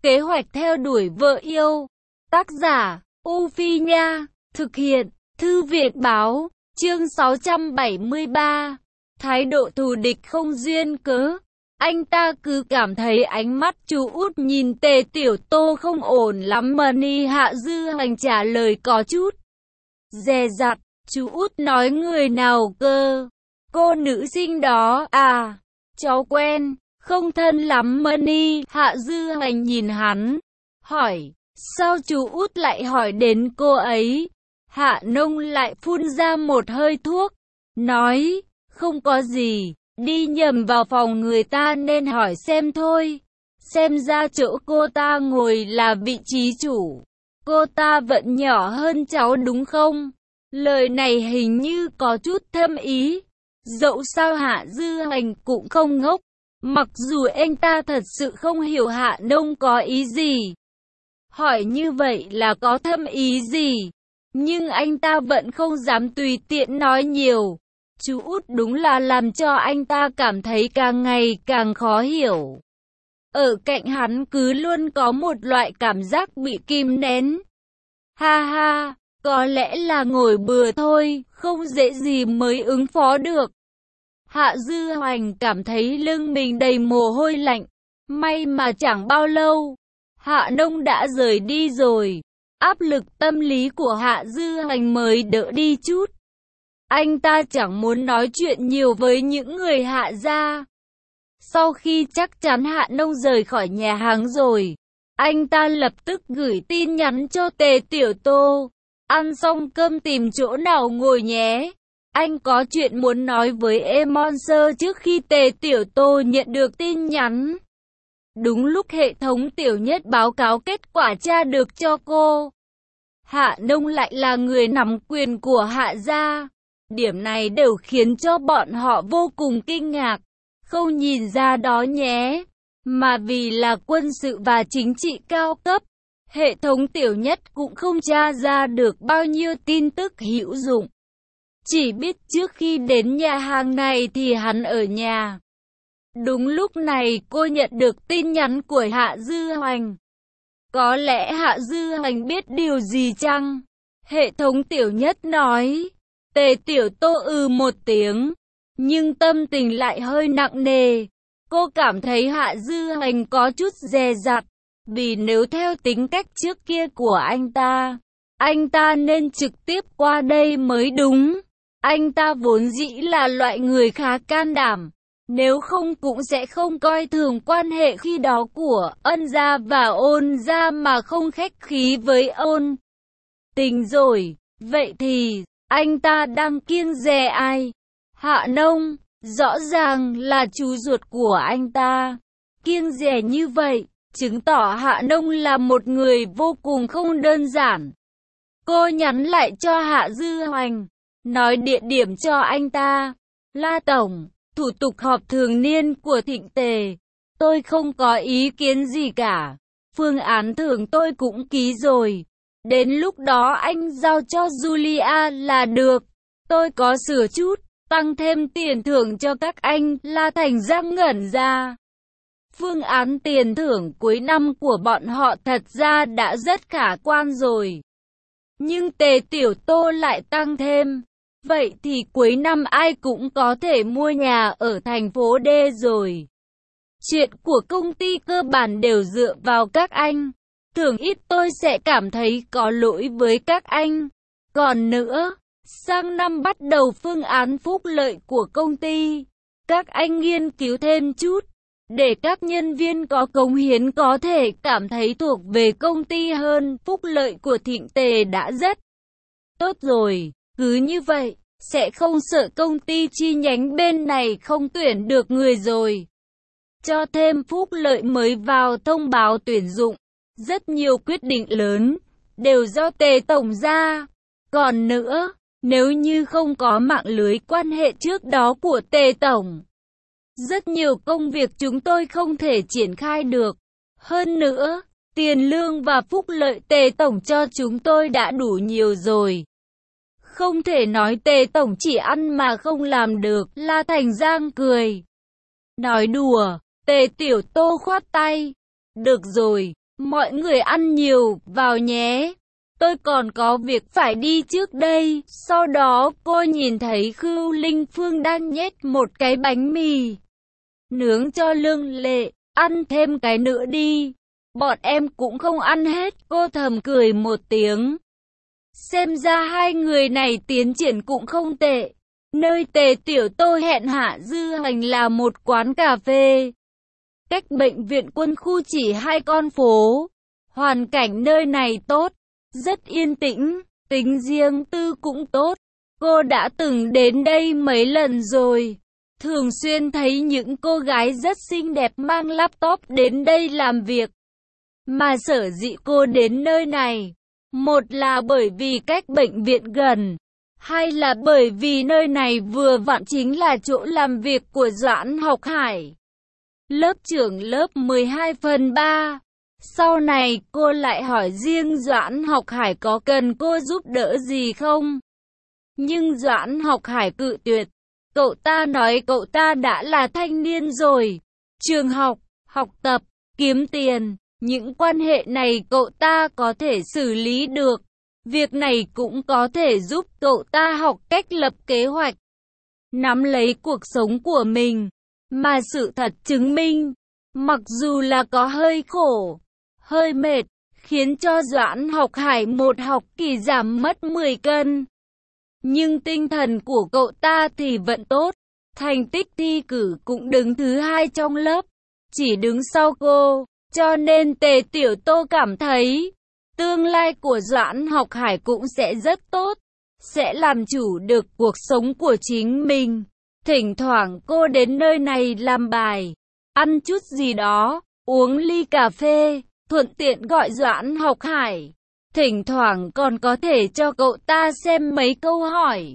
Kế hoạch theo đuổi vợ yêu. Tác giả, U Phi Nha. Thực hiện, Thư viện Báo. Chương 673. Thái độ thù địch không duyên cớ. Anh ta cứ cảm thấy ánh mắt chú út nhìn Tề Tiểu Tô không ổn lắm mà Ni Hạ Dư Hành trả lời có chút dè dặt. Chú út nói người nào cơ? Cô nữ sinh đó à? Cháu quen, không thân lắm mà Ni Hạ Dư Hành nhìn hắn, hỏi. Sao chú út lại hỏi đến cô ấy? Hạ Nông lại phun ra một hơi thuốc, nói, không có gì, đi nhầm vào phòng người ta nên hỏi xem thôi. Xem ra chỗ cô ta ngồi là vị trí chủ. Cô ta vẫn nhỏ hơn cháu đúng không? Lời này hình như có chút thâm ý. Dẫu sao Hạ Dư Hành cũng không ngốc. Mặc dù anh ta thật sự không hiểu Hạ Nông có ý gì, hỏi như vậy là có thâm ý gì, nhưng anh ta vẫn không dám tùy tiện nói nhiều. Chú út đúng là làm cho anh ta cảm thấy càng ngày càng khó hiểu. Ở cạnh hắn cứ luôn có một loại cảm giác bị kìm nén. Ha ha, có lẽ là ngồi bừa thôi, không dễ gì mới ứng phó được. Hạ Dư Hành cảm thấy lưng mình đầy mồ hôi lạnh. May mà chẳng bao lâu, Hạ Nông đã rời đi rồi. Áp lực tâm lý của Hạ Dư Hành mới đỡ đi chút. Anh ta chẳng muốn nói chuyện nhiều với những người Hạ gia. Sau khi chắc chắn Hạ Nông rời khỏi nhà hàng rồi, anh ta lập tức gửi tin nhắn cho Tề Tiểu Tô. Ăn xong cơm tìm chỗ nào ngồi nhé. Anh có chuyện muốn nói với Emonser. Trước khi Tề Tiểu Tô nhận được tin nhắn, đúng lúc hệ thống Tiểu Nhất báo cáo kết quả tra được cho cô. Hạ Nông lại là người nắm quyền của Hạ gia. Điểm này đều khiến cho bọn họ vô cùng kinh ngạc. Không nhìn ra đó nhé. Mà vì là quân sự và chính trị cao cấp, hệ thống Tiểu Nhất cũng không tra ra được bao nhiêu tin tức hữu dụng. Chỉ biết trước khi đến nhà hàng này thì hắn ở nhà. Đúng lúc này cô nhận được tin nhắn của Hạ Dư Hành. Có lẽ Hạ Dư Hành biết điều gì chăng? Hệ thống Tiểu Nhất nói. Tề Tiểu Tô một tiếng, nhưng tâm tình lại hơi nặng nề. Cô cảm thấy Hạ Dư Hành có chút dè dặt, vì nếu theo tính cách trước kia của anh ta nên trực tiếp qua đây mới đúng. Anh ta vốn dĩ là loại người khá can đảm, nếu không cũng sẽ không coi thường quan hệ khi đó của Ân gia và Ôn gia mà không khách khí với Ôn Tình rồi. Vậy thì anh ta đang kiêng dè ai? Hạ Nông, rõ ràng là chú ruột của anh ta. Kiêng dè như vậy, chứng tỏ Hạ Nông là một người vô cùng không đơn giản. Cô nhắn lại cho Hạ Dư Hành, nói địa điểm cho anh ta. La Tổng, thủ tục họp thường niên của Thịnh Tề, tôi không có ý kiến gì cả. Phương án thưởng tôi cũng ký rồi. Đến lúc đó anh giao cho Julia là được. Tôi có sửa chút, tăng thêm tiền thưởng cho các anh. La Thành Giang ngẩn ra. Phương án tiền thưởng cuối năm của bọn họ thật ra đã rất khả quan rồi. Nhưng Tề Tiểu Tô lại tăng thêm. Vậy thì cuối năm ai cũng có thể mua nhà ở thành phố D rồi. Chuyện của công ty cơ bản đều dựa vào các anh. Thường ít tôi sẽ cảm thấy có lỗi với các anh. Còn nữa, sang năm bắt đầu phương án phúc lợi của công ty. Các anh nghiên cứu thêm chút, để các nhân viên có cống hiến có thể cảm thấy thuộc về công ty hơn. Phúc lợi của Thịnh Tề đã rất tốt rồi. Cứ như vậy, sẽ không sợ công ty chi nhánh bên này không tuyển được người rồi. Cho thêm phúc lợi mới vào thông báo tuyển dụng. Rất nhiều quyết định lớn đều do Tề Tổng ra. Còn nữa, nếu như không có mạng lưới quan hệ trước đó của Tề Tổng, rất nhiều công việc chúng tôi không thể triển khai được. Hơn nữa, tiền lương và phúc lợi Tề Tổng cho chúng tôi đã đủ nhiều rồi. Không thể nói Tề Tổng chỉ ăn mà không làm được. La Thành Giang cười. Nói đùa. Tề Tiểu Tô khoát tay. Được rồi, Mọi người ăn nhiều vào nhé. Tôi còn có việc phải đi trước đây. Sau đó cô nhìn thấy Khưu Linh Phương đang nhét một cái bánh mì nướng cho Lương Lệ. Ăn thêm cái nữa đi. Bọn em cũng không ăn hết. Cô thầm cười một tiếng. Xem ra hai người này tiến triển cũng không tệ. Nơi Tề Tiểu Tô hẹn Hạ Dư Hành là một quán cà phê. Cách bệnh viện Quân khu chỉ 2 con phố. Hoàn cảnh nơi này tốt, rất yên tĩnh, tính riêng tư cũng tốt. Cô đã từng đến đây mấy lần rồi. Thường xuyên thấy những cô gái rất xinh đẹp mang laptop đến đây làm việc. Mà sở dĩ cô đến nơi này, một là bởi vì cách bệnh viện gần, hai là bởi vì nơi này vừa vặn chính là chỗ làm việc của Doãn Học Hải, lớp trưởng lớp 12/3. Sau này cô lại hỏi riêng Doãn Học Hải có cần cô giúp đỡ gì không. Nhưng Doãn Học Hải cự tuyệt. Cậu ta nói cậu ta đã là thanh niên rồi. Trường học, học tập, kiếm tiền, những quan hệ này cậu ta có thể xử lý được. Việc này cũng có thể giúp cậu ta học cách lập kế hoạch, nắm lấy cuộc sống của mình. Mà sự thật chứng minh, mặc dù là có hơi khổ, hơi mệt, khiến cho Doãn Học Hải một học kỳ giảm mất 10 cân. Nhưng tinh thần của cậu ta thì vẫn tốt, thành tích thi cử cũng đứng thứ 2 trong lớp, chỉ đứng sau cô, cho nên Tề Tiểu Tô cảm thấy, tương lai của Doãn Học Hải cũng sẽ rất tốt, sẽ làm chủ được cuộc sống của chính mình. Thỉnh thoảng cô đến nơi này làm bài, ăn chút gì đó, uống ly cà phê, thuận tiện gọi Doãn Học Hải. Thỉnh thoảng còn có thể cho cậu ta xem mấy câu hỏi.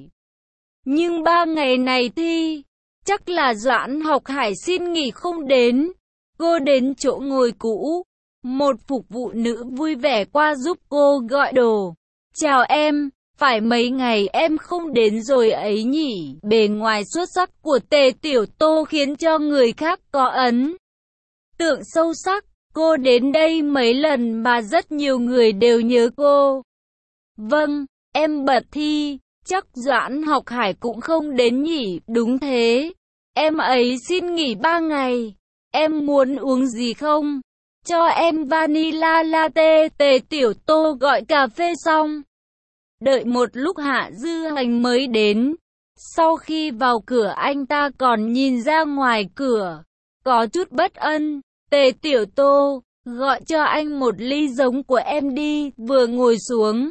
Nhưng 3 ngày này thi, chắc là Doãn Học Hải xin nghỉ không đến. Cô đến chỗ ngồi cũ, một phục vụ nữ vui vẻ qua giúp cô gọi đồ. Chào em, phải mấy ngày em không đến rồi ấy nhỉ. Bề ngoài xuất sắc của Tề Tiểu Tô khiến cho người khác có ấn tượng sâu sắc. Cô đến đây mấy lần mà rất nhiều người đều nhớ cô. Vâng, em bận thi, chắc Doãn Học Hải cũng không đến nhỉ. Đúng thế, em ấy xin nghỉ 3 ngày. Em muốn uống gì không? Cho em vanilla latte. Tề Tiểu Tô gọi cà phê xong. Đợi một lúc Hạ Dư Hành mới đến. Sau khi vào cửa anh ta còn nhìn ra ngoài cửa, có chút bất ân. Tề Tiểu Tô, gọi cho anh một ly giống của em đi. Vừa ngồi xuống,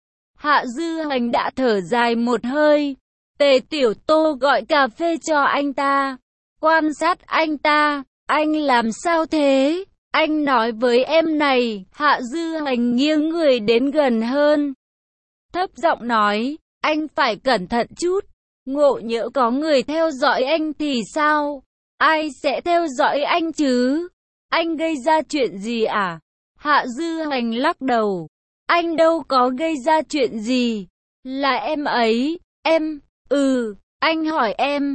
Hạ Dư Hành đã thở dài một hơi. Tề Tiểu Tô gọi cà phê cho anh ta. Quan sát anh ta. Anh làm sao thế? Anh nói với em này. Hạ Dư Hành nghiêng người đến gần hơn, thấp giọng nói, anh phải cẩn thận chút. Ngộ nhỡ có người theo dõi anh thì sao? Ai sẽ theo dõi anh chứ? Anh gây ra chuyện gì à? Hạ Dư Hành lắc đầu. Anh đâu có gây ra chuyện gì. Là em ấy. Em, anh hỏi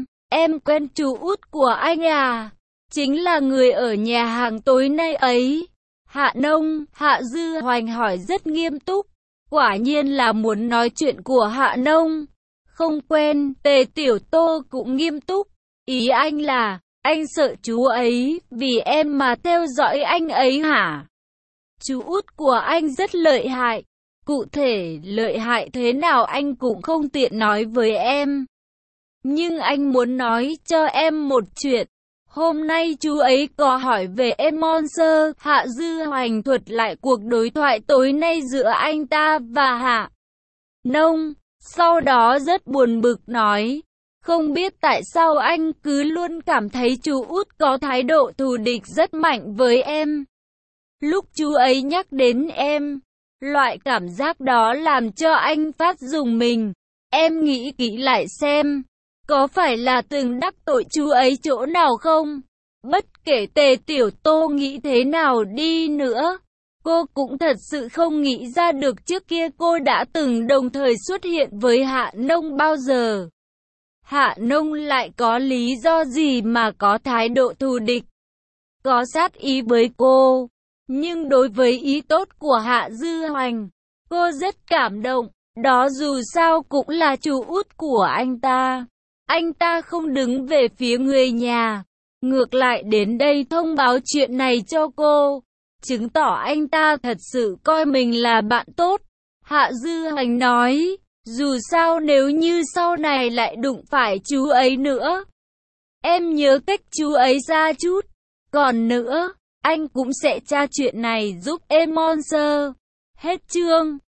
em quen chú út của anh à? Chính là người ở nhà hàng tối nay ấy. Hạ Nông, Hạ Dư Hành hỏi rất nghiêm túc. Quả nhiên là muốn nói chuyện của Hạ Nông. Không quen. Tề Tiểu Tô cũng nghiêm túc. Ý anh là, anh sợ chú ấy vì em mà theo dõi anh ấy hả? Chú út của anh rất lợi hại. Cụ thể lợi hại thế nào anh cũng không tiện nói với em. Nhưng anh muốn nói cho em một chuyện. Hôm nay chú ấy có hỏi về em Monster. Hạ Dư Hành thuật lại cuộc đối thoại tối nay giữa anh ta và Hạ Nông. Sau đó rất buồn bực nói, không biết tại sao anh cứ luôn cảm thấy chú út có thái độ thù địch rất mạnh với em. Lúc chú ấy nhắc đến em, loại cảm giác đó làm cho anh phát rùng mình. Em nghĩ kỹ lại xem, có phải là từng đắc tội chú ấy chỗ nào không? Bất kể Tề Tiểu Tô nghĩ thế nào đi nữa, cô cũng thật sự không nghĩ ra được trước kia cô đã từng đồng thời xuất hiện với Hạ Nông bao giờ. Hạ Nông lại có lý do gì mà có thái độ thù địch, có sát ý với cô? Nhưng đối với ý tốt của Hạ Dư Hoành, cô rất cảm động. Đó dù sao cũng là chú út của anh ta. Anh ta không đứng về phía người nhà, ngược lại đến đây thông báo chuyện này cho cô, chứng tỏ anh ta thật sự coi mình là bạn tốt. Hạ Dư Hoành nói, dù sao nếu như sau này lại đụng phải chú ấy nữa, em nhớ cách chú ấy ra chút. Còn nữa, anh cũng sẽ tra chuyện này giúp em Monster. Hết chương.